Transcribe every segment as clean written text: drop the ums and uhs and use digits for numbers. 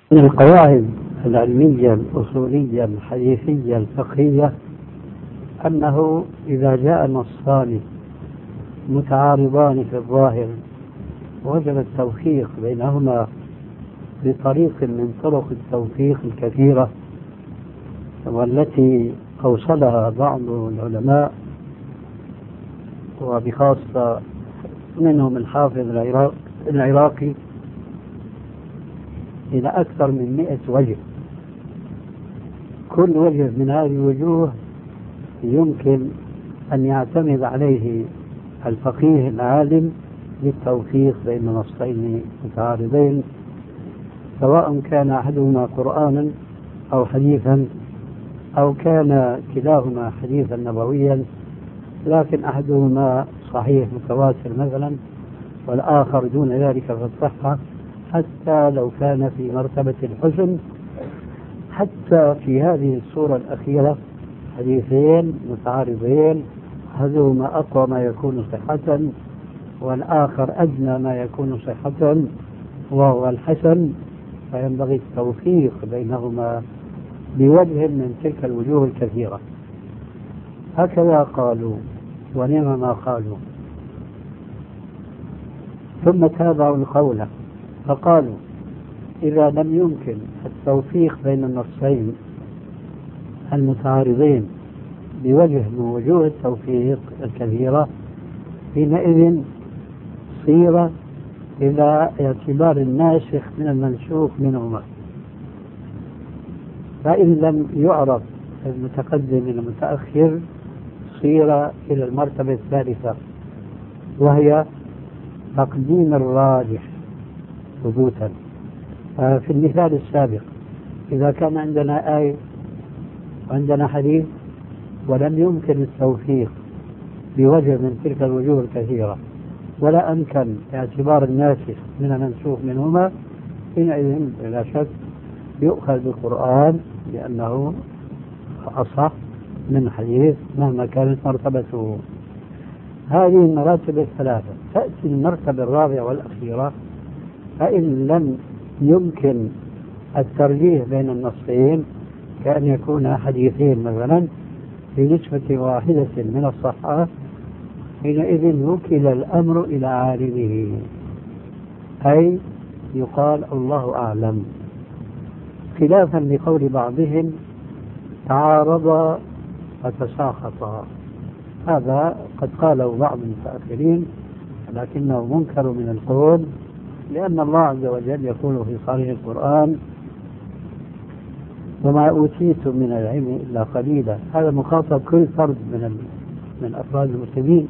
من القواعد العلمية الأصولية الحديثية الفقهية أنه إذا جاء نصان متعارضان في الظاهر وجب التوفيق بينهما بطريق من طرق التوفيق الكثيرة والتي أوصلها بعض العلماء وبخاصة منهم الحافظ العراقي إلى أكثر من 100 وجه. كل وجه من هذه الوجوه يمكن أن يعتمد عليه الفقيه العالم للتوفيق بين نصين متعارضين، سواء كان أحدهما قرآنا أو حديثا أو كان كلاهما حديثا نبويا، لكن أحدهما صحيح متواتر مثلا والآخر دون ذلك في الصحة، حتى لو كان في مرتبة الحسن. حتى في هذه الصورة الأخيرة حديثين متعارضين أحدهما أقوى ما يكون صحة والآخر أدنى ما يكون صحة وهو الحسن، فينبغي التوفيق بينهما بوجه من تلك الوجوه الكثيرة. هكذا قالوا ونعم ما قالوا، ثم تابعوا القول فقالوا إذا لم يمكن التوفيق بين النصين المتعارضين بوجه من وجوه التوفيق الكثيرة، حينئذ صير إلى اعتبار الناسخ من المنسوخ منهما، فإن لم يعرف المتقدم من المتأخر صير إلى المرتبة الثالثة، وهي تقديم الراجح ثبوتا. في المثال السابق إذا كان عندنا آية وعندنا حديث ولم يمكن التوفيق بوجه من تلك الوجوه الكثيرة ولا أمكن اعتبار الناسخ من المنسوخ منهما، حينئذ لا شك يؤخذ بالقرآن لأنه أصح من حديث مهما كانت مرتبته. هذه المراتب الثلاثة. تأتي المرتبة الرابعة والأخيرة، فإن لم يمكن الترجيح بين النصين كأن يكون حديثين مثلا في نسبة واحدة من الصحة، حينئذ وكل الأمر إلى عالمه، أي يقال الله أعلم، خلافا لقول بعضهم تعارضا وتساقطا. هذا قد قاله بعض المتأخرين لكنه منكر من القول، لأن الله عز وجل يقول في صريح القرآن وما أوتيتم من العلم إلا قليلا. هذا مخاطب كل فرد من أفراد المسلمين.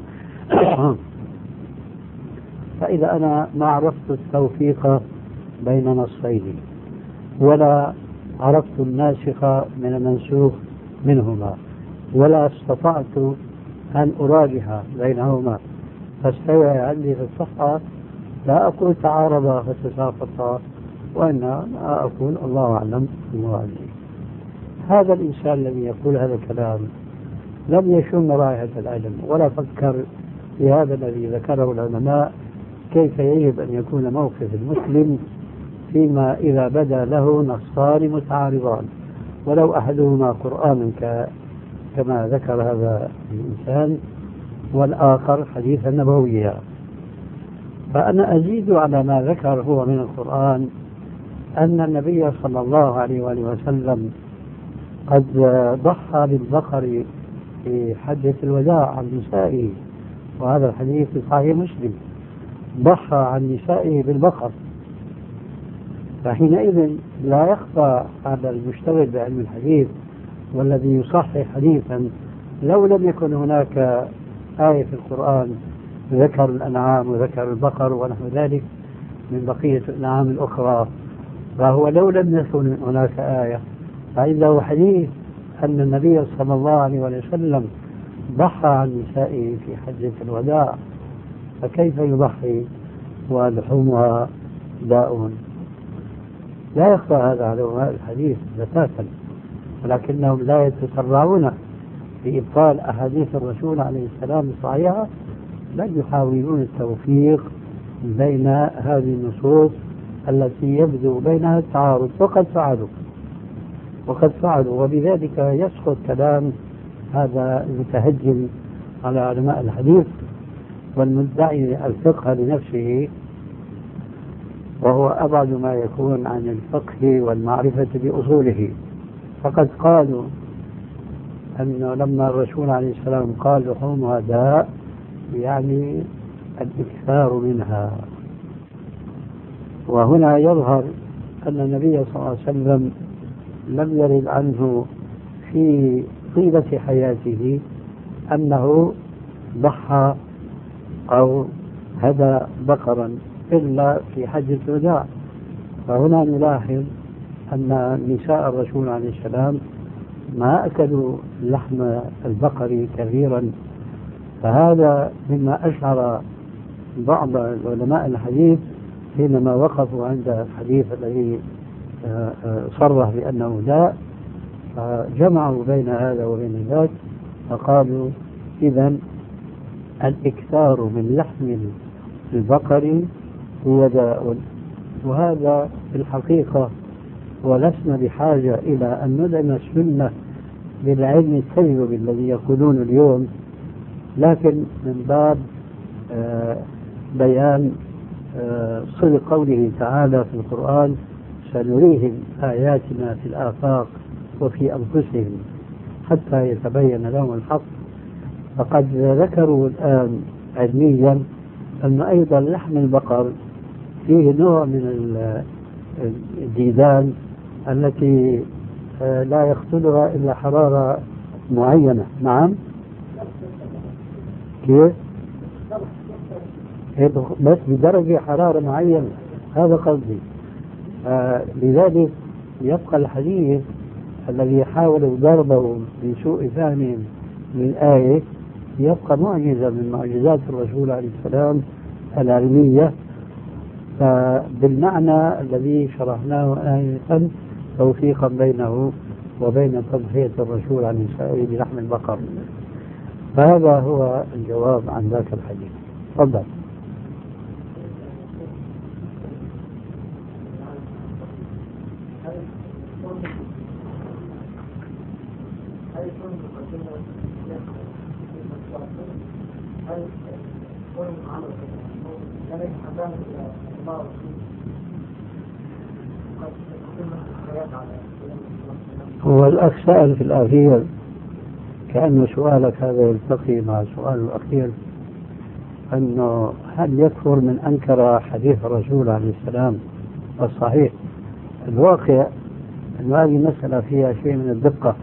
فإذا أنا ما عرفت التوفيق بين نصين ولا عرفت الناسخ من المنسوخ منهما ولا استطعت أن أراجح بينهما فاستوى عندي في الصحة، لا أقول تعارضا فتساقطا، وإنما أقول الله أعلم المراد. هذا الإنسان الذي يقول هذا الكلام لم يشم رائحة العلم ولا فكر في هذا الذي ذكره العلماء، كيف يجب أن يكون موقف المسلم فيما إذا بدا له نصان متعارضان ولو أحدهما قرآن كما ذكر هذا الإنسان والآخر حديثا نبويا. فأنا أزيد على ما ذكر هو من القرآن أن النبي صلى الله عليه وآله وسلم قد ضحى بالبقر في حجة الوداع عن نسائه، وهذا الحديث في صحيح مسلم، ضحى عن نسائه بالبقر. فحينئذ لا يخفى على المشتغل بعلم الحديث والذي يصحح حديثا لو لم يكن هناك آية في القرآن ذكر الأنعام وذكر البقر ونحو ذلك من بقية الأنعام الأخرى، فهو لو لم يكن هناك آية فإنه حديث أن النبي صلى الله عليه وسلم ضحى عن نسائه في حجة الوداع، فكيف يضحي ولحومها داء؟ لا يخفى هذا على علماء الحديث بتاتا، ولكنهم لا يتسرعون في إبطال أحاديث الرسول عليه السلام الصحيحة، بل يحاولون التوفيق بين هذه النصوص التي يبدو بينها التعارض، وقد فعلوا وبذلك يسقط كلام هذا المتهجم على علماء الحديث والمدعي الفقه لنفسه، وهو أبعد ما يكون عن الفقه والمعرفة بأصوله. فقد قالوا أنه لما الرسول عليه السلام قال لحومها داء يعني الإكثار منها. وهنا يظهر أن النبي صلى الله عليه وسلم لم يرد عنه في طيلة حياته أنه ضحى أو هدى بقرا إلا في حجة الوداع. فهنا نلاحظ أن نساء الرسول عليه السلام ما أكلوا لحم البقر كثيرا، فهذا مما أشعر بعض علماء الحديث حينما وقفوا عند الحديث الذي صرح بأنه داء، فجمعوا بين هذا وبين ذاك فقالوا إذن الإكثار من لحم البقر هو داء. وهذا في الحقيقة ولسنا بحاجة إلى أن ندعم السنة بالعلم التجربي الذي يقولون اليوم، لكن من باب بيان صدق قوله تعالى في القرآن سنريهم آياتنا في الآفاق وفي أنفسهم حتى يتبين لهم الحق. فقد ذكروا الآن علميا أن أيضا لحم البقر فيه نوع من الديدان التي لا يقتلها إلا حرارة معينة. نعم كيف؟ بس بدرجة حرارة معينة، هذا قصدي. لذلك يبقى الحديث الذي حاولوا ضربه بسوء فهمهم للآية يبقى معجزة من معجزات الرسول عليه السلام العلمية. فبالمعنى الذي شرحناه آية توفيقا بينه وبين تضحية الرسول عن السائل بلحم البقر. فهذا هو الجواب عن ذاك الحديث. تفضل. هو الأخ سأل في الأخير كأن سؤالك هذا يلتقي مع سؤال الأخير أنه هل يكفر من أنكر حديث الرسول عليه السلام الصحيح؟ الواقع أن هذه مسألة فيها شيء من الدقة.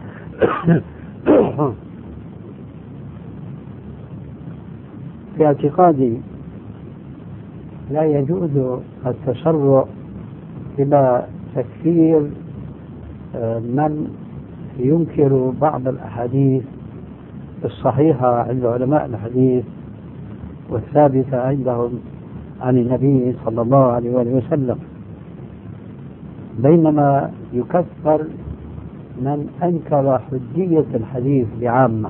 في اعتقادي لا يجوز التسرع إلى تكفير من ينكر بعض الأحاديث الصحيحة عند علماء الحديث والثابتة عندهم عن النبي صلى الله عليه وسلم، بينما يكفر من أنكر حجية الحديث بعامة.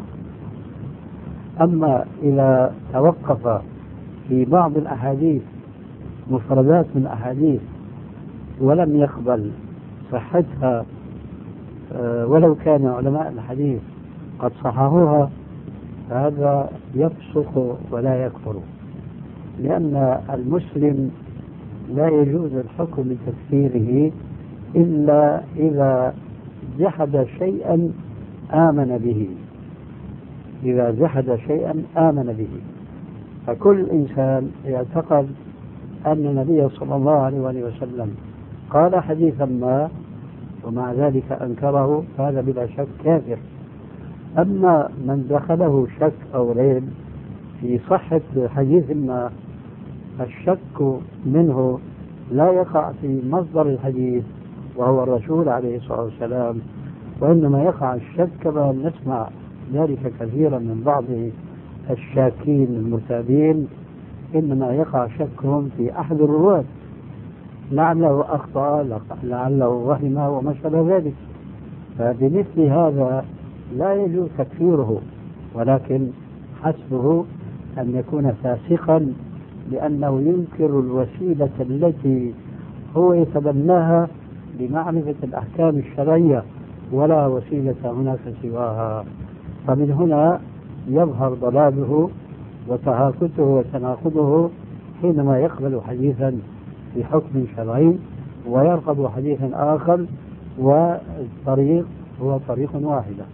أما إذا توقف في بعض الأحاديث مفردات من الأحاديث ولم يقبل صحتها ولو كان علماء الحديث قد صححوها، فهذا يفسق ولا يكفر، لأن المسلم لا يجوز الحكم بتكفيره إلا إذا جحد شيئا آمن به. إذا جحد شيئا آمن به. فكل إنسان يعتقد أن النبي صلى الله عليه وسلم قال حديثا ما ومع ذلك أنكره، فهذا بلا شك كافر. أما من دخله شك أو ريب في صحة حديث ما، الشك منه لا يقع في مصدر الحديث وهو الرسول عليه الصلاة والسلام، وإنما يقع الشك كما نسمع ذلك كثيرا من بعض الشاكين المرتابين، إنما يقع شكهم في أحد الرواة، لعله أخطأ لعله وهم وما شابه ذلك. فبمثل هذا لا يجوز تكفيره، ولكن حسبه أن يكون فاسقا لأنه ينكر الوسيلة التي هو يتبناها لمعرفة الأحكام الشرعية ولا وسيلة هناك سواها. فمن هنا يظهر ضلاله وتهافته وتناقضه حينما يقبل حديثا بحكم شرعي ويرغب حديثا آخر والطريق هو طريق واحدة.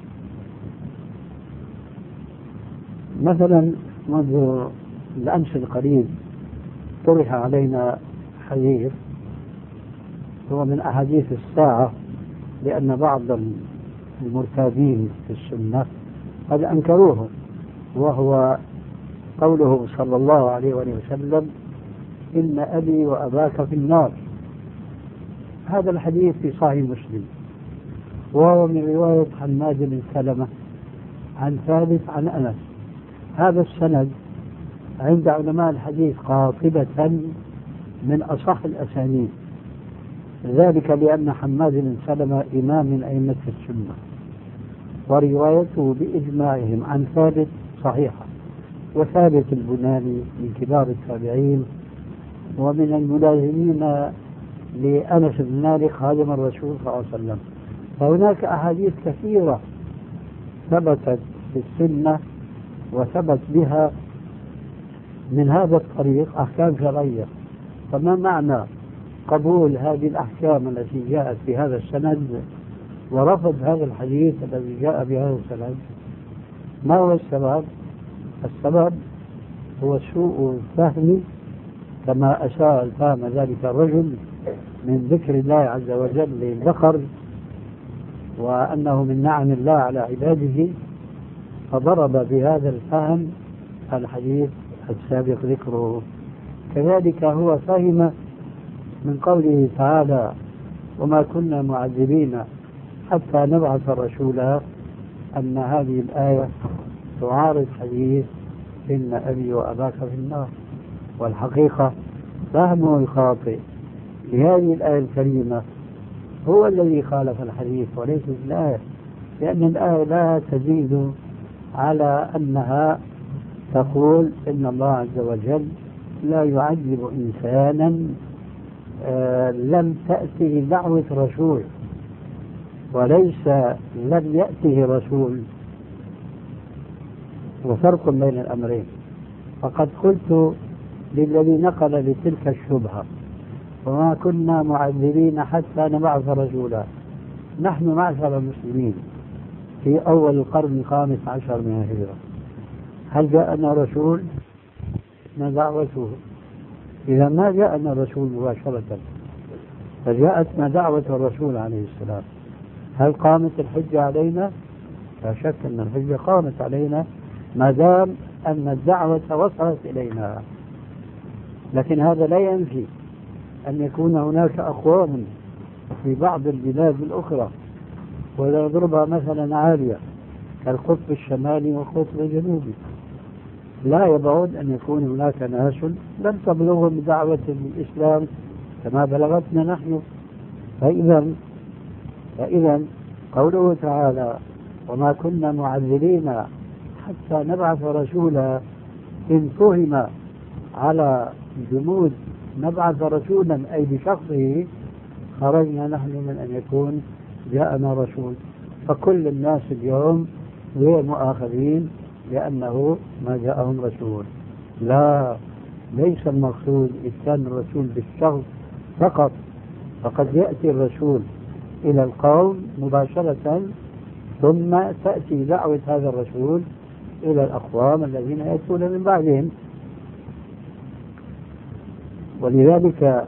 مثلا منذ الأمس القريب طرح علينا حديث هو من أحاديث الساعة، لأن بعض المرتابين في السنة قد أنكروه، وهو قوله صلى الله عليه وسلم: إن أبي وأباك في النار. هذا الحديث في صحيح مسلم، وهو من رواية حماد بن سلمة عن ثابت عن أنس. هذا السند عند علماء الحديث قاطبة من أصح الأسانيد، ذلك لأن حماد بن سلمة إمام من أئمة السنة، وروايته بإجماعهم عن ثابت صحيحة. وثابت البناني من كبار التابعين ومن الملازمين لأنس بن مالك خادم الرسول صلى الله عليه وسلم. فهناك أحاديث كثيرة ثبتت في السنة وثبت بها من هذا الطريق أحكام شرعية. فما معنى قبول هذه الأحكام التي جاءت في هذا السند ورفض هذا الحديث الذي جاء بهذا السند؟ ما هو السبب؟ السبب هو سوء الفهم، كما أساء الفهم ذلك الرجل من ذكر الله عز وجل للذكر وأنه من نعم الله على عباده، فضرب بهذا الفهم الحديث السابق ذكره. كذلك هو فهم من قوله تعالى: وما كنا معذبين حتى نبعث رسولا، أن هذه الآية تعارض حديث إن أبي وأباك في النار. والحقيقة فهمه الخاطئ لهذه الآية الكريمة هو الذي خالف الحديث وليس الآية، لأن الآية لا تزيد على أنها تقول إن الله عز وجل لا يعذب إنسانا لم تأته دعوة رسول، وليس لم يأته رسول، وفرق بين الأمرين. فقد قلت للذي نقل لتلك الشبهة: وما كنا معذبين حتى نبعث رسولا. نحن معشر المسلمين في أول القرن 15 من الهجرة، هل جاءنا رسول؟ ما دعوته؟ إذا ما جاءنا الرسول مباشرة، فجاءتنا دعوة الرسول عليه السلام. هل قامت الحجة علينا؟ لا شك أن الحجة قامت علينا ما دام أن الدعوة وصلت إلينا. لكن هذا لا ينفي أن يكون هناك أقوام في بعض البلاد الأخرى، ولا نضربها مثلا عالية كالقطب الشمالي والقطب الجنوبي، لا يبعد أن يكون هناك ناس لم تبلغهم دعوة الإسلام كما بلغتنا نحن. فإذا قوله تعالى: وما كنا معذبين حتى نبعث رسولا، إن فهم على جمود نبعث رسولا أي بشخصه، خرجنا نحن من أن يكون جاءنا رسول. فكل الناس اليوم غير مؤاخذين لأنه ما جاءهم رسول. لا، ليس المقصود إتيان الرسول بالشخص فقط، فقد يأتي الرسول إلى القوم مباشرة، ثم تأتي دعوة هذا الرسول إلى الأقوام الذين يأتون من بعدهم. ولذلك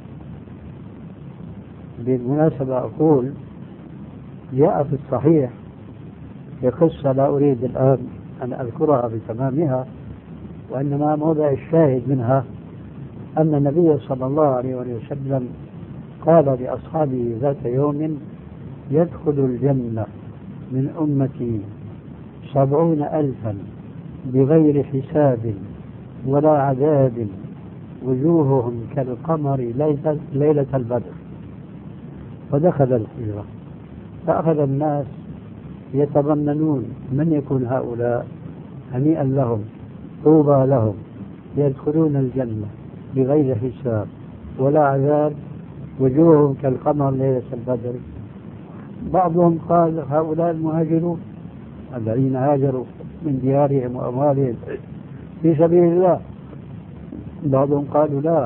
بالمناسبة أقول: جاء في الصحيح في قصة لا أريد الآن أن أذكرها بتمامها، وإنما موضع الشاهد منها أن النبي صلى الله عليه وسلم قال لأصحابه ذات يوم: يدخل الجنة من أمتي 70,000 بغير حساب ولا عذاب، وجوههم كالقمر ليلة البدر. ودخل الحجرة، فأخذ الناس يتضمنون من يكون هؤلاء، هنيئا لهم، طوبى لهم، يدخلون الجنة بغير حساب ولا عذاب وجوههم كالقمر ليلة البدر. بعضهم قال هؤلاء المهاجرون الذين هاجروا من ديارهم وأموالهم في سبيل الله. بعضهم قالوا لا،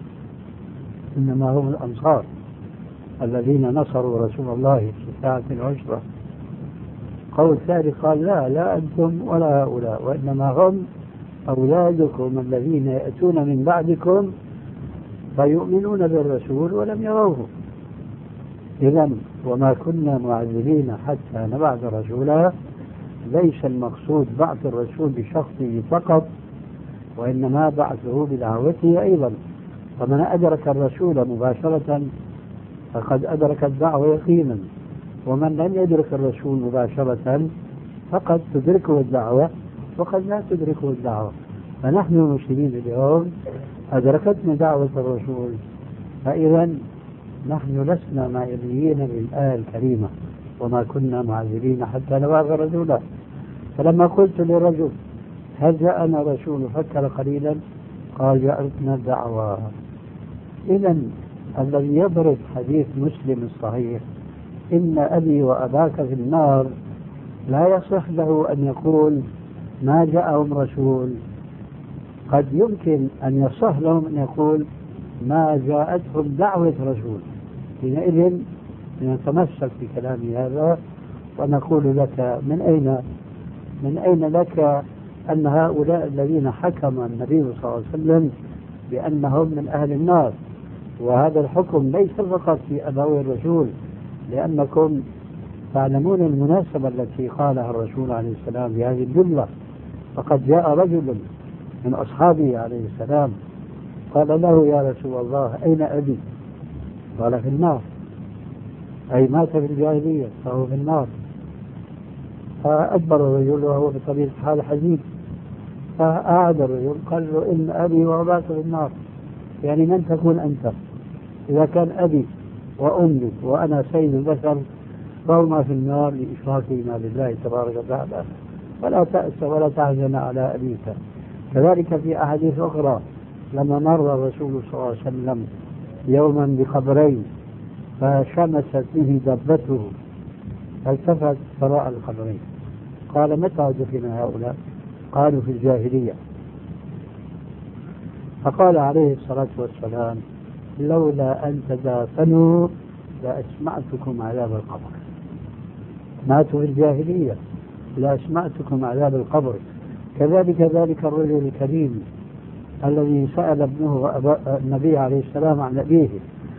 إنما هم الأنصار الذين نصروا رسول الله في ساعة العشرة. قول ثالث قال لا أنتم ولا هؤلاء، وإنما هم أولادكم الذين يأتون من بعدكم فيؤمنون بالرسول ولم يروه. إذن وما كنا معذبين حتى نبعث رسولا، ليس المقصود بعث الرسول بشخصه فقط، وإنما بعثه بدعوته أيضا. فمن أدرك الرسول مباشرة فقد أدرك الدعوة يقينا، ومن لم يدرك الرسول مباشرة فقد تدركه الدعوة وقد لا تدركه الدعوة. فنحن المسلمين اليوم أدركتنا دعوة الرسول، فإذا نحن لسنا معذبين بالآية الكريمة وما كنا معذبين حتى نبعث رسولا. فلما قلت للرجل هل جاءنا رسول فكر قليلا قال جاءتنا الدعوة. إذا الذي يضرب حديث مسلم الصحيح إن أبي وأباك في النار لا يصح له أن يقول ما جاءهم رسول. قد يمكن أن يصح لهم أن يقول ما جاءتهم دعوة رسول. حينئذ نتمسك بكلام هذا ونقول لك من أين لك أن هؤلاء الذين حكم النبي صلى الله عليه وسلم بأنهم من أهل النار؟ وهذا الحكم ليس فقط في أبوي الرسول، لأنكم تعلمون المناسبة التي قالها الرسول عليه السلام بهذه الجملة. فقد جاء رجل من أصحابه عليه السلام قال له يا رسول الله أين أبي؟ قال في النار، أي مات في الجاهلية فهو في النار. فأدبر الرجل وهو بطبيعة الحال حزين، فأعاد الرجل قال له إن أبي وأباك في النار، يعني من تكون أنت؟ إذا كان أبي وأمي وأنا سيد البشر فهما في النار لإشراكهما بالله تبارك وتعالى، فلا تأس ولا تحزن على أبيك. كذلك في أحاديث أخرى لما مر الرسول صلى الله عليه وسلم يوما بقبرين فشمست به دبته فالتفت فراء القبرين قال متى دفن هؤلاء؟ قالوا في الجاهلية. فقال عليه الصلاة والسلام لولا أن تدافنوا لأسمعتكم عذاب القبر. ماتوا في الجاهلية لأسمعتكم عذاب القبر. كذلك ذلك الرجل الكريم الذي سأل ابنه النبي عليه السلام عن أبيه،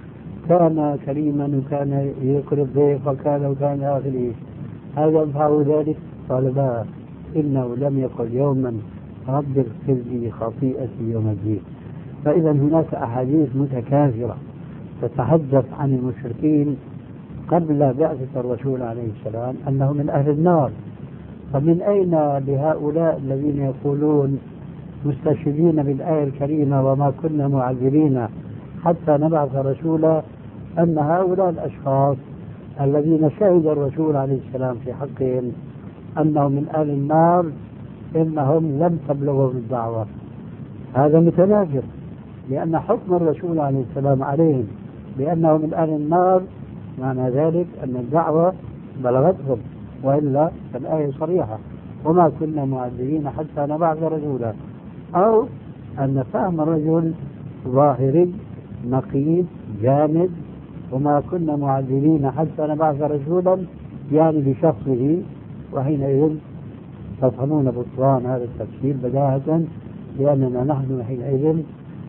كان كريما وكان يكرم الضيف وكان آخره، هل ينفع ذلك؟ قال لا، إنه لم يقل يوما رب اغفر لي خطيئتي يوم الدين. فإذا هناك أحاديث متكاثرة تتحدث عن المشركين قبل بعثة الرسول عليه السلام أنه من أهل النار. فمن أين لهؤلاء الذين يقولون مستشهدين بالآية الكريمة وما كنا معذبين حتى نبعث رسولا أن هؤلاء الأشخاص الذين شهد الرسول عليه السلام في حقهم أنهم من أهل النار إنهم لم تبلغهم الدعوة؟ هذا متنافر، لأن حكم الرسول عليه السلام عليهم بأنهم من أهل النار معنى ذلك أن الدعوة بلغتهم، وإلا فالآية صريحة وما كنا معذبين حتى نبعث رسولا. أو أن فهم الرجل ظاهري نقيض جامد، وما كنا معذبين حتى نبعث رسولا يعني بشخصه، وحينئذ تفهمون بطلان هذا التفسير بداهة، لأننا نحن حينئذ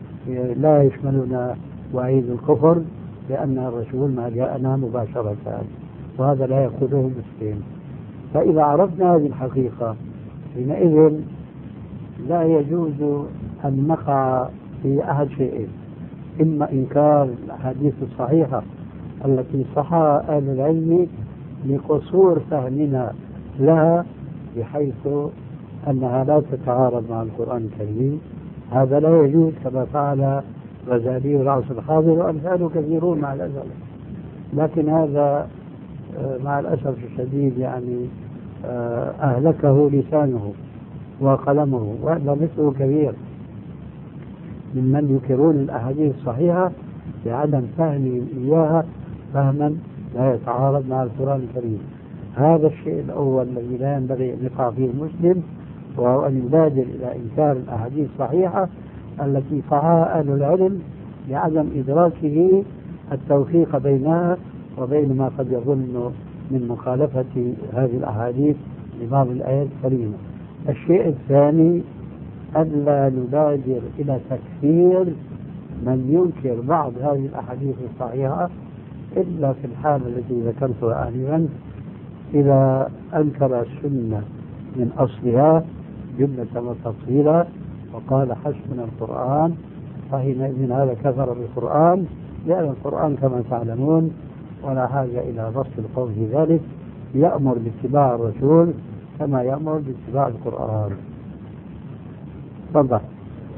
لا يشملنا وعيد الكفر لأن الرسول ما جاءنا مباشرة، وهذا لا يقوله المسلم. فإذا عرفنا هذه الحقيقة حينئذ لا يجوز أن نقع في أحد شيئين: إما إنكار الأحاديث الصحيحة التي صحها أهل العلم لقصور فهمنا لها بحيث أنها لا تتعارض مع القرآن الكريم، هذا لا يجوز كما فعل غزالي العصر الحاضر وأمثاله كثيرون مع الأسف. لكن هذا مع الأسف الشديد يعني أهلكه لسانه وقلمه، وهذا مثله كبير ممن ينكرون الأحاديث الصحيحة بعدم فهمهم إياها فهما لا يتعارض مع القرآن الكريم. هذا الشيء الأول الذي لا ينبغي أن يقع فيه المسلم، وهو أن يبادر إلى إنكار الأحاديث الصحيحة التي صححها أهل العلم لعدم إدراكه التوفيق بينها وبين ما قد يظن من مخالفة هذه الأحاديث لبعض الآيات الكريمة. الشيء الثاني ألا نبادر إلى تكفير من ينكر بعض هذه الأحاديث الصحيحة إلا في الحالة التي ذكرتها آنفا، إذا أنكر السنة من أصلها جملة وتفصيلا وقال حسبنا القرآن، فحينئذ هذا كفر بالقرآن، لأن القرآن كما تعلمون ولا حاجة إلى نص القول في ذلك يأمر باتباع الرسول كما يأمر باتباع القرآن. تفضل.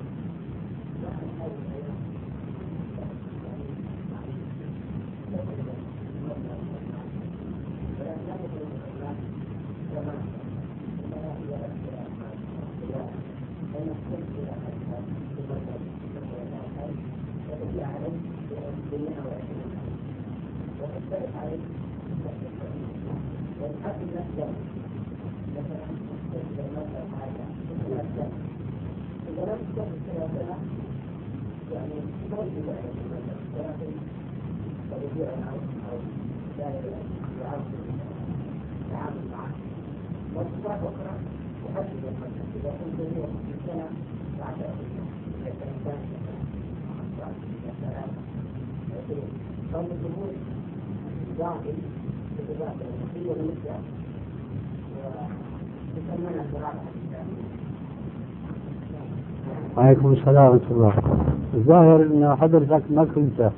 وعليكم السلام ورحمة الله. الظاهر أن حضرتك ما كنت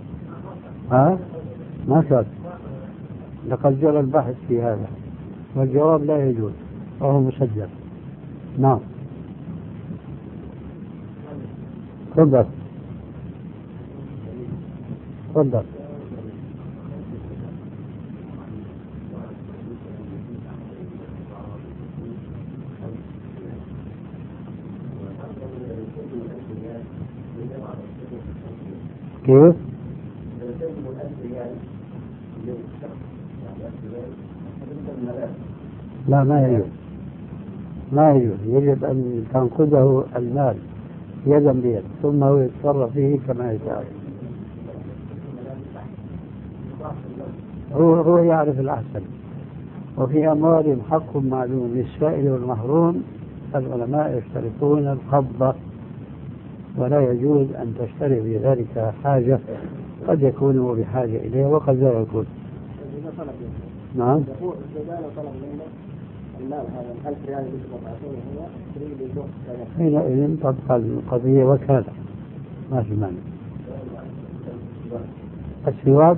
ما كنت لقد جرى البحث في هذا والجواب لا يجوز وهو مسجل. نعم تفضل تفضل. كيف؟ لا ما يجوز، ما يجوز، يجب أن تنقذه المال يدا بيد ثم هو يتصرف فيه كما يشاء. هو يعرف الأحسن. وفي أموالهم حق معلوم للسائل والمحروم. العلماء يشترطون القبضة ولا يجوز أن تشتري بذلك حاجة قد يكون بحاجة إليه وقد لا يكون. نعم. حينئذ تبقى القضية وكالة ما في مانع. السواك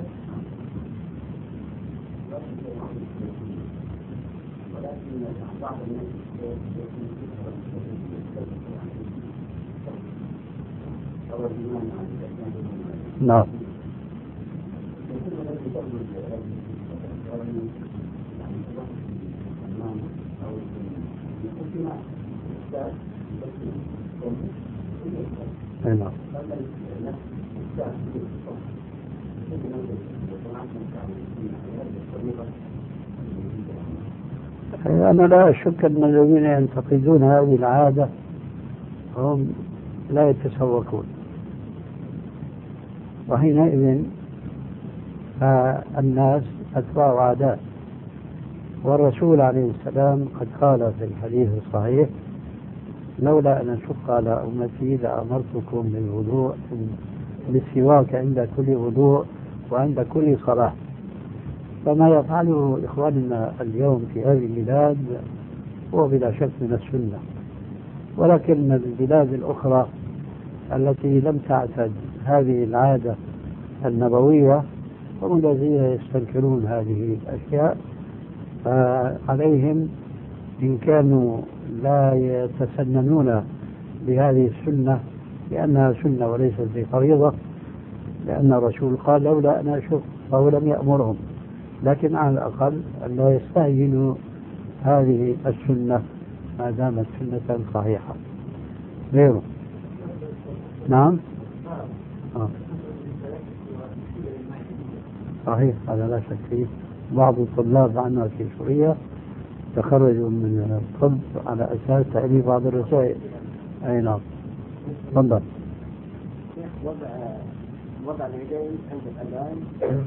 نعم. نعم. أنا لا أشك أن الذين ينتقدون هذه العادة هم لا يتسوقون، وحينئذ الناس أتباع عادات. والرسول عليه السلام قد قال في الحديث الصحيح: لولا أن أشق على أمتي لأمرتكم بالسواك عند كل وضوء وعند كل صلاة. فما يفعله إخواننا اليوم في هذه البلاد هو بلا شك من السنة، ولكن البلاد الأخرى التي لم تعتد هذه العادة النبوية هم الذين يستنكرون هذه الأشياء، فعليهم إن كانوا لا يتسننون بهذه السنة لأنها سنة وليست بفريضة، لأن الرسول قال لولا أن أشق، فهو لم يأمرهم، لكن على الأقل أن لا يستهينوا هذه السنة ما دامت سنة صحيحة. غيره. نعم. صحيح، هذا لا شك فيه. بعض الطلاب عندنا في سوريا تخرجوا من الطب على أساس تأليف بعض الرسائل. أي نعم. تفضل. وضع اليدين عند الأذان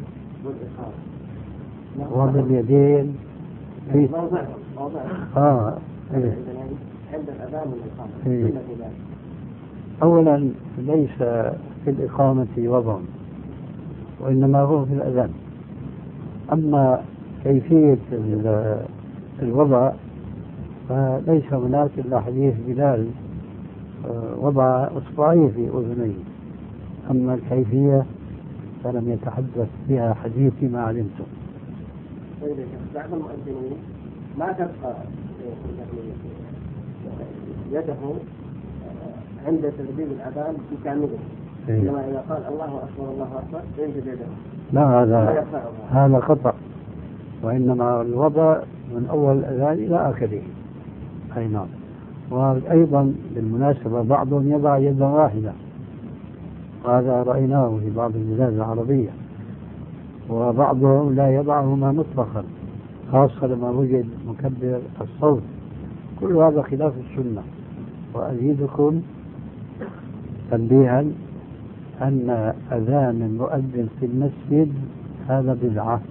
والإقامة. وضع اليدين في موضع إيه. عند الأذان والإقامة. إيه. أولا ليس في الإقامة وضع، وإنما هو في الأذان. أما كيفية الوضع فليس هناك إلا حديث بلال وضع إصبعيه في أذنيه، أما الكيفية فلم يتحدث بها حديث ما علمته. بعض المؤذنين ما تبقى يده عند تسبيح الأذان بكامله، كما إذا قال الله أكبر الله أكبر ينزل يده. لا، هذا خطأ، وإنما الوضع من أول الأذان إلى آخره. أي نعم. وأيضا بالمناسبة بعضهم يضع يدا واحدة، وهذا رأيناه في بعض البلاد العربية، وبعضهم لا يضعهما مطلقا، خاصة لما وجد مكبر الصوت. كل هذا خلاف السنة. وأزيدكم تنبيها أن أذان المؤذن في المسجد هذا بدعة،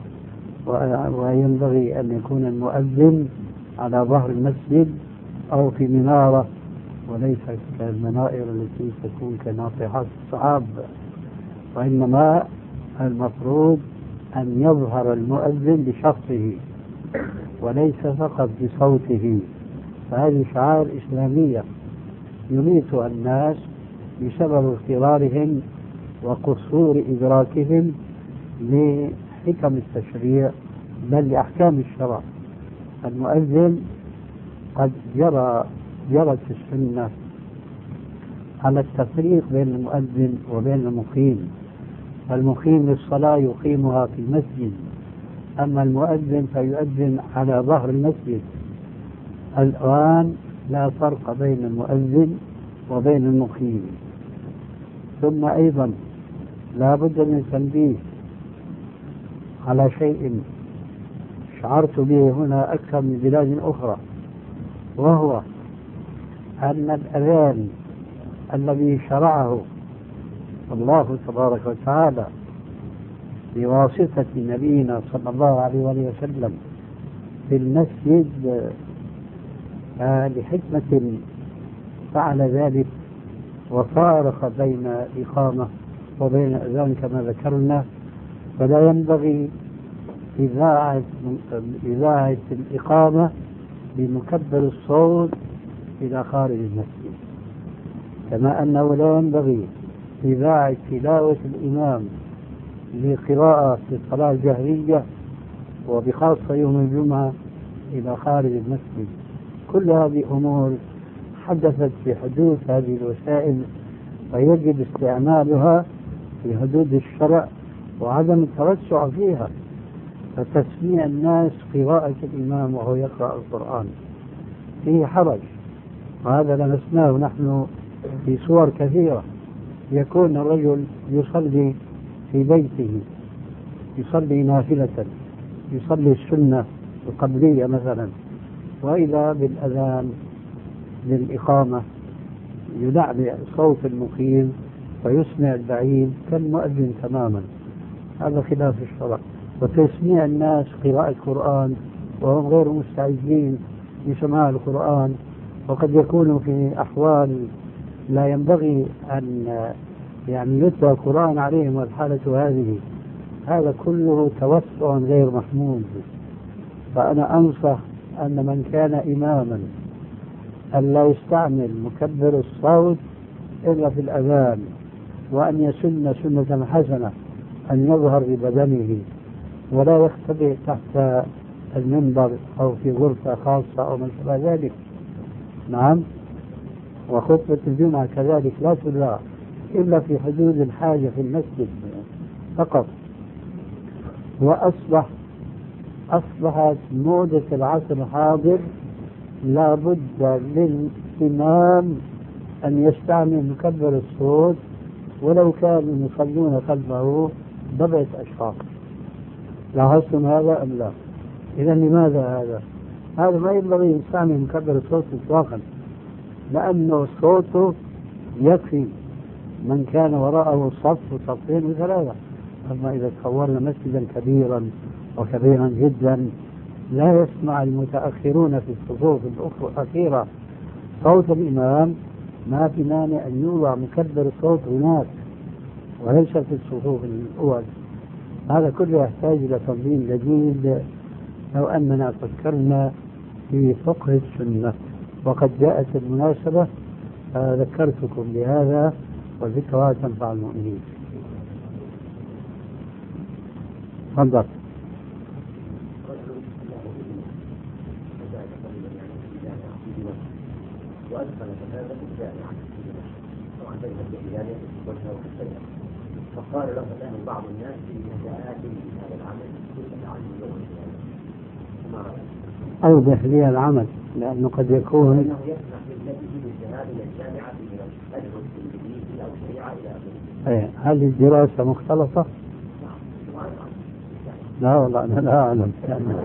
وينبغي أن يكون المؤذن على ظهر المسجد أو في منارة، وليس كالمنائر التي تكون كناطحات الصعاب، وإنما المفروض أن يظهر المؤذن بشخصه وليس فقط بصوته. فهذه شعائر إسلامية يميتها الناس بسبب اضطرارهم وقصور إدراكهم لحكم التشريع بل لأحكام الشرع. المؤذن قد جرت السنة على التفريق بين المؤذن وبين المقيم. المقيم للصلاة يقيمها في المسجد، أما المؤذن فيؤذن على ظهر المسجد. الآن لا فرق بين المؤذن وبين المقيم. ثم أيضا لا بد من تنبيه على شيء شعرت به هنا أكثر من بلاد أخرى، وهو أن الأذان الذي شرعه الله تبارك وتعالى بواسطة نبينا صلى الله عليه وسلم في المسجد لحكمة فعل ذلك وفارق بين الإقامة وبين الأذان كما ذكرنا، فلا ينبغي إذاعة الإقامة بمكبر الصوت إلى خارج المسجد، كما أنه لا ينبغي إذاعة تلاوة الإمام لقراءة في الصلاة الجهرية وبخاصة يوم الجمعة إلى خارج المسجد. كل هذه أمور حدثت في حدود هذه الوسائل، ويجب استعمالها في حدود الشرع وعدم التوسع فيها. فتسميع الناس قراءة الإمام وهو يقرأ القرآن فيه حرج، وهذا لمسناه نحن في صور كثيرة. يكون الرجل يصلي في بيته، يصلي نافلة، يصلي السنة القبلية مثلا، وإذا بالأذان للإقامة يدعي صوت المقيم ويسمع البعيد كالمؤذن تماما. هذا خلاف الشرع. وتسميع الناس قراءة القرآن وهم غير مستعدين لسماع القرآن، وقد يكونوا في أحوال لا ينبغي أن يتلى القرآن عليهم والحالة هذه، هذا كله توسع غير محمود. فأنا أنصح أن من كان إماما أن لا يستعمل مكبر الصوت إلا في الأذان، وأن يسن سنة حسنة أن يظهر ببدنه ولا يختبئ تحت المنبر أو في غرفة خاصة أو ما شابه ذلك. نعم. وخطبة الجمعة كذلك لا تدعى إلا في حدود الحاجة في المسجد فقط. أصبحت موضة العصر الحاضر لا بد للإمام أن يستعمل مكبر الصوت ولو كانوا يصلون خلفه 7 أشخاص. لاحظتم هذا أم لا؟ إذا لماذا هذا؟ هذا ما ينبغي يستعمل مكبر الصوت إطلاقا، لأنه صوته يكفي من كان وراءه صف وصفين وثلاثة. أما إذا تصورنا مسجدا كبيرا وكبيرا جدا لا يسمع المتأخرون في الصفوف الأخيرة صوت الإمام، ما في مانع أن يوضع مكبر الصوت هناك وليس في الصفوف الأول. هذا كله يحتاج إلى تنظيم جديد لو أننا فكرنا في فقه السنة، وقد جاءت المناسبة ذكرتكم بهذا، والذكرى تنفع المؤمنين. تفضل. وأدخل هذا في الجامعة طبعا بين الجامعة وجهه وحسنه، فقال له الآن بعض الناس في نجاعات هذا العمل أوضح لي العمل، لأنه قد يكون أنه يسمح للنبي بالذهاب إلى الجامعة من الأدرس الإنجليزي أو الشريعة إلى آخره. هل الدراسة مختلطة؟ لا والله أنا لا أعلم،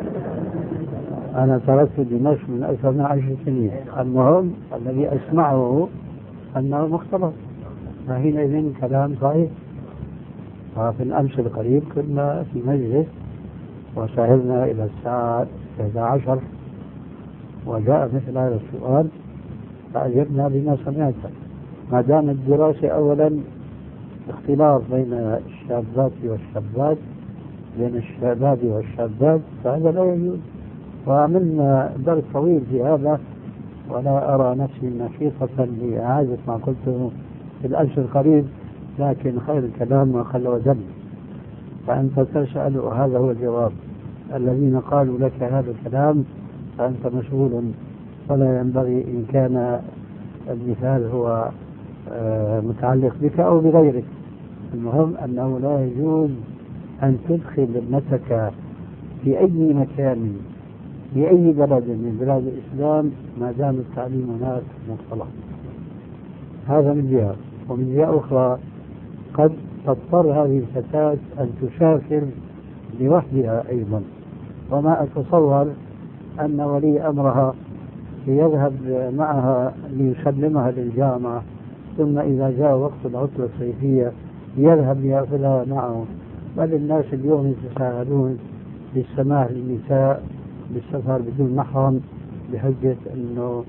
أنا تركت دمشق من أكثر من 10 سنين. المهم الذي أسمعه أنه مختلط، فحينئذ كلام صحيح. وفي الأمس القريب كنا في مجلس وسهرنا إلى الساعة 11 وجاء مثل هذا السؤال فأجبنا بما سمعت. ما دام الدراسة أولا اختلاط بين الشابات والشابات، بين الشباب والشابات، فهذا لا يجوز. وعملنا درس طويل في هذا، ولا أرى نفسي نشيطة لإعادة ما قلته في الأمس القريب، لكن خير الكلام ما قل ودل. فأنت تسأل وهذا هو الجواب. الذين قالوا لك هذا الكلام فأنت مسؤول، ولا ينبغي إن كان المثال هو متعلق بك أو بغيرك. المهم أنه لا يجوز أن تدخل ابنتك في أي مكان في أي بلد من بلاد الإسلام ما دام التعليم هناك مختلط. هذا من جهة. ومن جهة أخرى قد تضطر هذه الفتاة أن تسافر لوحدها أيضا، وما أتصور أن ولي أمرها يذهب معها ليسلمها للجامعة، ثم إذا جاء وقت العطلة الصيفية يذهب ليأخذها معه. بل الناس اليوم يتساهلون بالسماح للنساء بالسفر بدون محرم بحجة أنه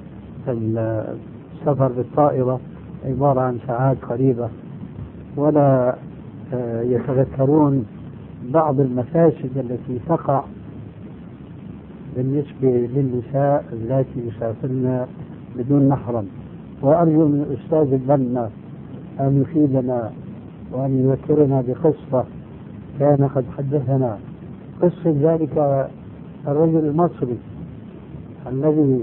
السفر بالطائرة عبارة عن ساعات قريبة، ولا يتذكرون بعض المفاسد التي تقع بالنسبة للنساء التي يسافرن بدون محرم. وأرجو من الأستاذ البنا أن يفيدنا وأن يذكرنا بقصة كان قد حدثنا، قصة ذلك الرجل المصري الذي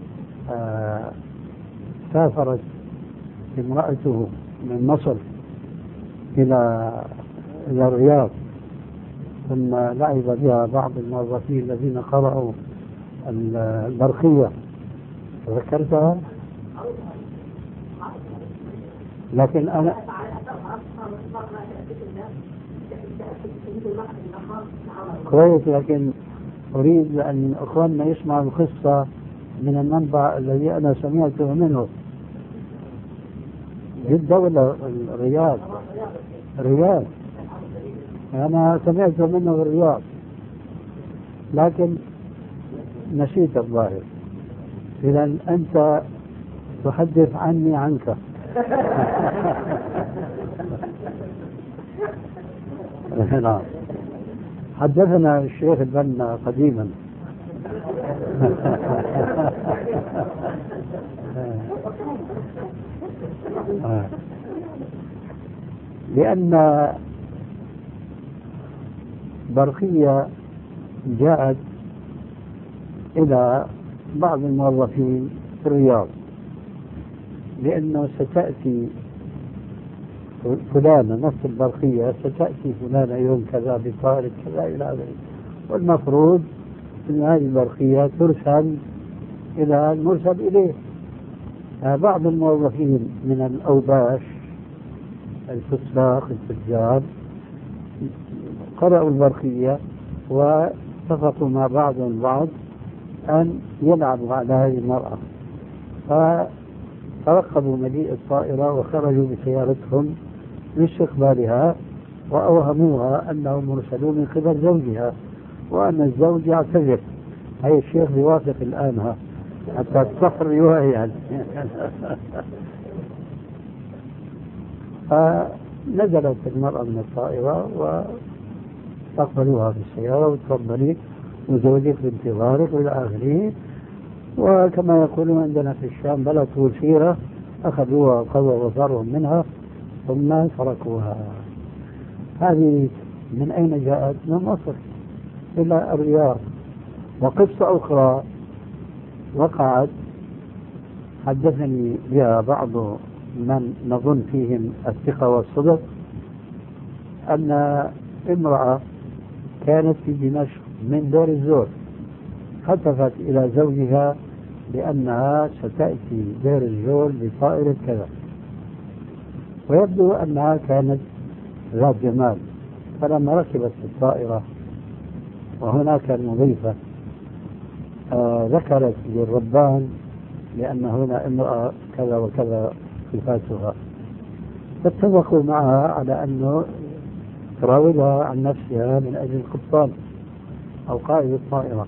سافرت امرأته من مصر إلى الرياض، ثم لعب بها بعض الموظفين الذين قرأوا البرقية. ذكرتها؟ لكن أنا كويس، لكن أريد أن أخواننا يسمعوا القصة من المنبع الذي أنا سمعته منه. جدة ولا الرياض؟ الرياض، أنا سمعته منه في الرياض لكن نسيت الظاهر. إذا أنت تحدث عني عنك. نعم، حدثنا الشيخ البنا قديما. لأن برقية جاءت إلى بعض الموظفين في الرياض لأنه ستأتي فلانة نفس البرقية، ستأتي فلانة يوم كذا بطائرة كذا إلى آخره، والمفروض أن هذه البرقية ترسل إلى المرسل إليه. بعض الموظفين من الأوباش الفساق التجار قرأوا البرقية واتفقوا مع بعض البعض أن يلعبوا على هذه المرأة، فترقبوا مجيء الطائرة وخرجوا بسيارتهم لاستقبالها، وأوهموها أنهم مرسلون من قبل زوجها وأن الزوج يعتذر. هي الشيخ بيوافق الآن حتى تصح الرواية يعني. فنزلت المرأة من الطائرة واستقبلوها في السيارة وتفضلي وزوجك بانتظارك والى آخره. وكما يقولون عندنا في الشام بلا طول سيرة أخذوها وقضوا وصارهم منها ثم تركوها. هذه من أين جاءت؟ من مصر إلى الرياض. وقصة أخرى وقعت حدثني بها بعض من نظن فيهم الثقة والصدق، أن امرأة كانت في دمشق من دير الزور هتفت إلى زوجها بأنها ستأتي دير الزور بطائرة كذا، ويبدو أنها كانت ذات جمال. فلما ركبت الطائرة وهناك المضيفة ذكرت للربان لأن هنا امرأة كذا وكذا صفاتها، فاتفقوا معها على أنه تراودها عن نفسها من أجل القبطان أو قائد الطائرة،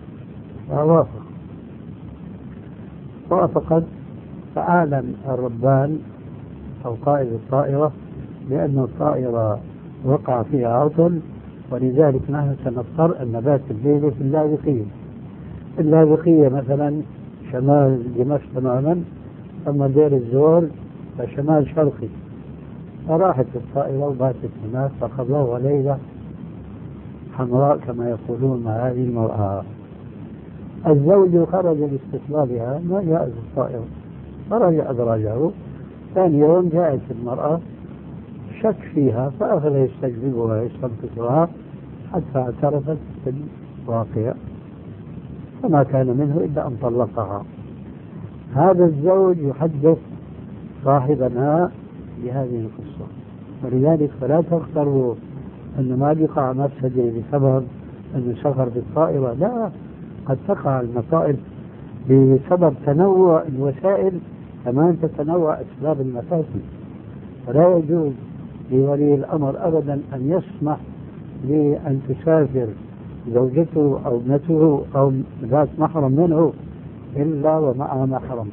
وافقت. فأعلن الربان أو قائد الطائرة بأن الطائرة وقع فيها عطل، ولذلك نحن سنضطر أن نبات الليلة في اللاذقية. اللاذقية مثلا شمال دمشق تماما، أما دير الزور فشمال شرقي. فراحت الطائرة وباتت هناك، فقضوا ليلة حمراء كما يقولون مع هذه المرأة. الزوج خرج لاستقبالها ما جاءت الطائرة، خرج أدراجه. ثاني يوم جاءت المرأة، شك فيها فأخذ يستجذبها يستنقذها حتى اعترفت بالواقع، فما كان منه إلا أن طلقها. هذا الزوج يحدث صاحبنا بهذه القصة، ولذلك فلا تغتروا أنه ما بيقع مفسدة بسبب أنه سفر بالطائرة، لا، قد تقع المصائب بسبب تنوع الوسائل كمان تتنوع أسباب المفاسد. فلا يجوز لولي الأمر أبدا أن يسمح بأن تسافر زوجته أو ابنته أو ذات محرم منه إلا ومعها محرم.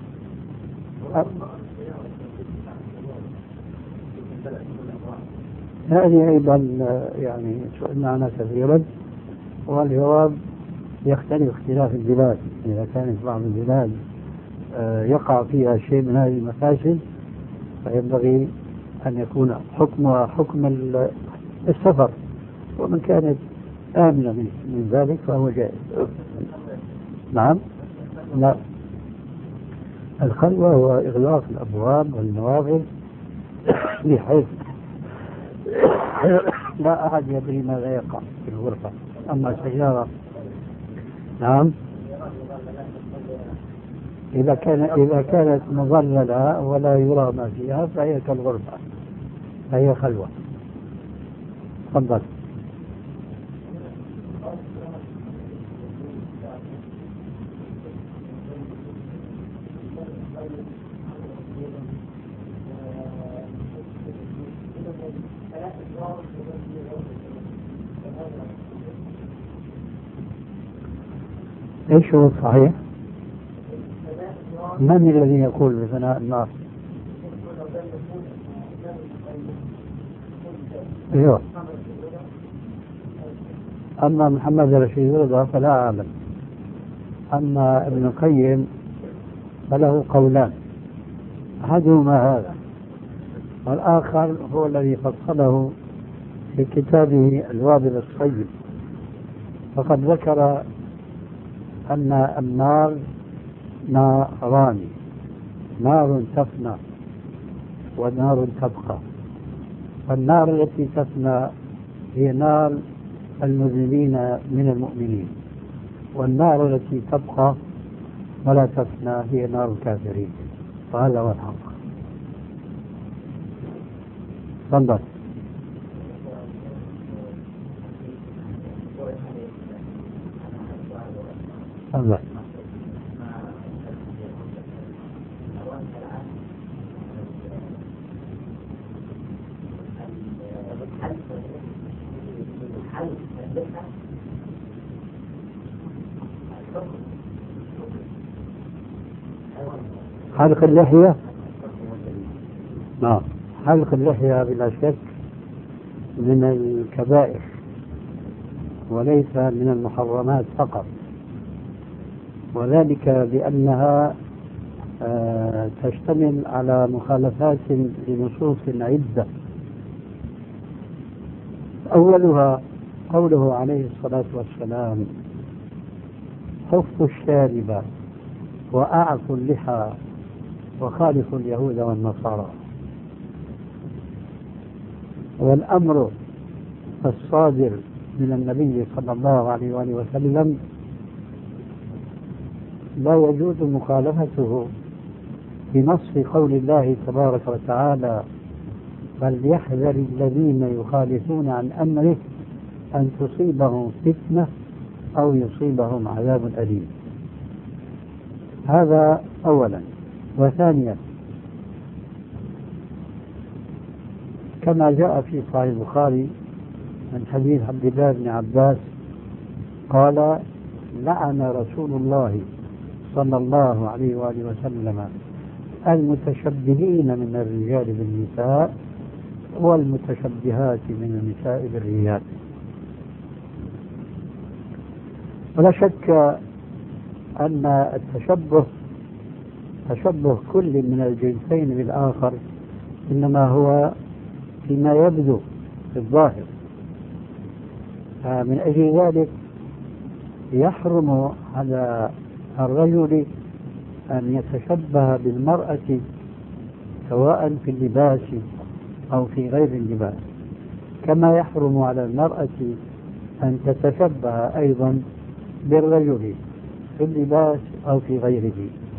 هذه أيضا يعني سئلنا عنها كثيرا، والجواب يختلف اختلاف البلاد. إذا كانت بعض البلاد يقع فيها شيء من هذه المفاسد فينبغي أن يكون حكمها حكم السفر، ومن كانت آمنة من ذلك فهو جائز. نعم، لا، الخلوة هو إغلاق الأبواب والنوافذ بحيث لا أحد يدري ماذا يقع في الغرفة. أما سيارة، نعم، إذا كانت مظللة ولا يرى ما فيها فهي كالغرفة، فهي خلوة. تفضل. ايش هو الصحيح؟ من الذي يقول بفناء النار؟ ايوه، اما محمد رشيد رضا فلا اعلم. اما ابن القيم فله قولان، احدهما هذا، والآخر هو الذي فصله في كتابه الوابل الصيب، فقد ذكر أن النار ناران، نار تفنى ونار تبقى. فالنار التي تفنى هي نار المذنبين من المؤمنين، والنار التي تبقى ولا تفنى هي نار الكافرين. فهذا هو الحق. تفضل. الله. حلق اللحية، حلق اللحية بلا شك من الكبائر وليس من المحرمات فقط، وذلك بأنها تشتمل على مخالفات لنصوص عدة. أولها قوله عليه الصلاة والسلام: حفوا الشارب وأعفوا اللحى وخالفوا اليهود والنصارى. والأمر الصادر من النبي صلى الله عليه وآله وسلم لا يجوز مخالفته بنص قول الله تبارك وتعالى: فليحذر الذين يخالفون عن أمره أن تصيبهم فتنة أو يصيبهم عذاب أليم. هذا أولا. وثانيا، كما جاء في صحيح البخاري من حديث عبد الله بن عباس قال: لعن رسول الله صلى الله عليه وآله وسلم المتشبهين من الرجال بالنساء والمتشبهات من النساء بالرجال. ولا شك أن التشبه تشبه كل من الجنسين بالآخر إنما هو فيما يبدو في الظاهر. من أجل ذلك يحرم على الرجل أن يتشبه بالمرأة سواء في اللباس أو في غير اللباس، كما يحرم على المرأة أن تتشبه أيضا بالرجل في اللباس أو في غيره.